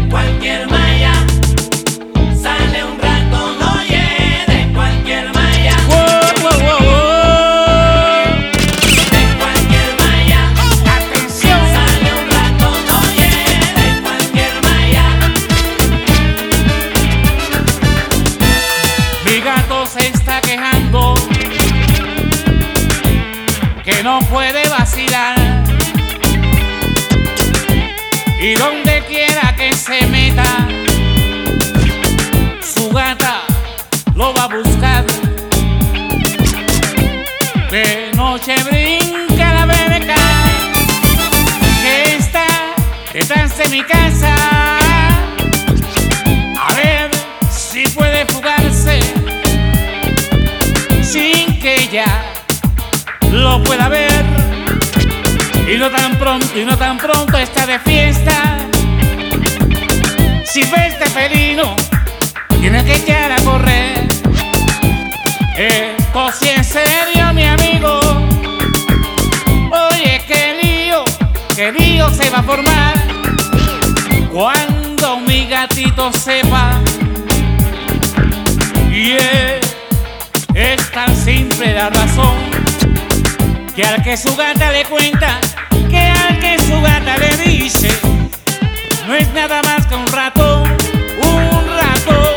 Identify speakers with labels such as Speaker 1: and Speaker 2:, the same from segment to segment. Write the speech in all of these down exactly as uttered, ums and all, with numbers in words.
Speaker 1: cualquier malla sale un ratón, oye, de cualquier malla.
Speaker 2: Wow, wow, wow, wow.
Speaker 1: De cualquier malla,
Speaker 2: Atención.
Speaker 1: sale un ratón, oye, de cualquier malla.
Speaker 2: Mi gato se está quejando que no puede vacilar, y donde quiera que se meta, su gata lo va a buscar. De noche brinca la verga que está detrás de mi casa, a ver si puede fugarse sin que ella lo pueda ver. Y no tan pronto, y no tan pronto está de fiesta. Si ve este felino, tiene que echar a correr. Esto sí es serio, mi amigo. Oye, qué lío, qué lío se va a formar cuando mi gatito sepa. Y es, es tan simple la razón, que al que su gata le cuenta, que al que su gata le dice, no es nada más que un ratón, un ratón.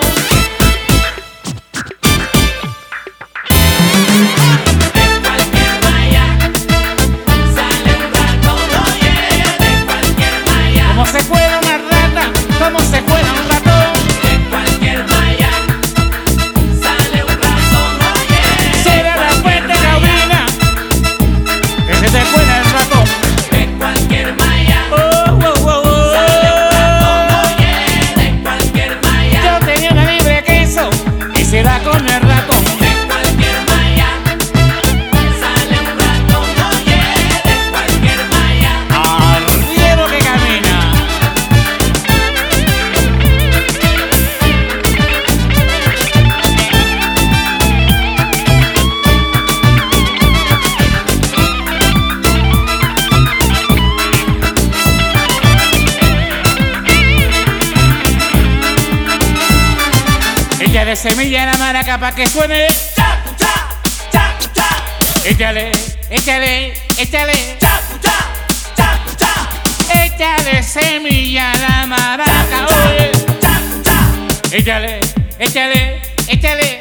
Speaker 1: De cualquier malla sale un ratón, oye, de cualquier malla.
Speaker 2: Como se fuera una rata, como se fuera un ratón.
Speaker 1: De cualquier malla sale un ratón, oye.
Speaker 2: Será la fuente Gaudina que se te fuera el ratón.
Speaker 1: De cualquier malla
Speaker 2: Oh, oh, oh, oh.
Speaker 1: sale un ratón, oye, de cualquier malla.
Speaker 2: Yo tenía una libre queso y se la come el ratón.
Speaker 1: De cualquier malla sale un ratón, oye, de cualquier malla.
Speaker 2: Arriero que camina. Échale semilla a la maraca pa' que suene.
Speaker 1: Chacu, cha, chacu, cha,
Speaker 2: Échale, échale, échale.
Speaker 1: chacu, cha, chacu, cha,
Speaker 2: Échale semilla a la maraca, oye.
Speaker 1: chacu, cha.
Speaker 2: Échale, échale, échale.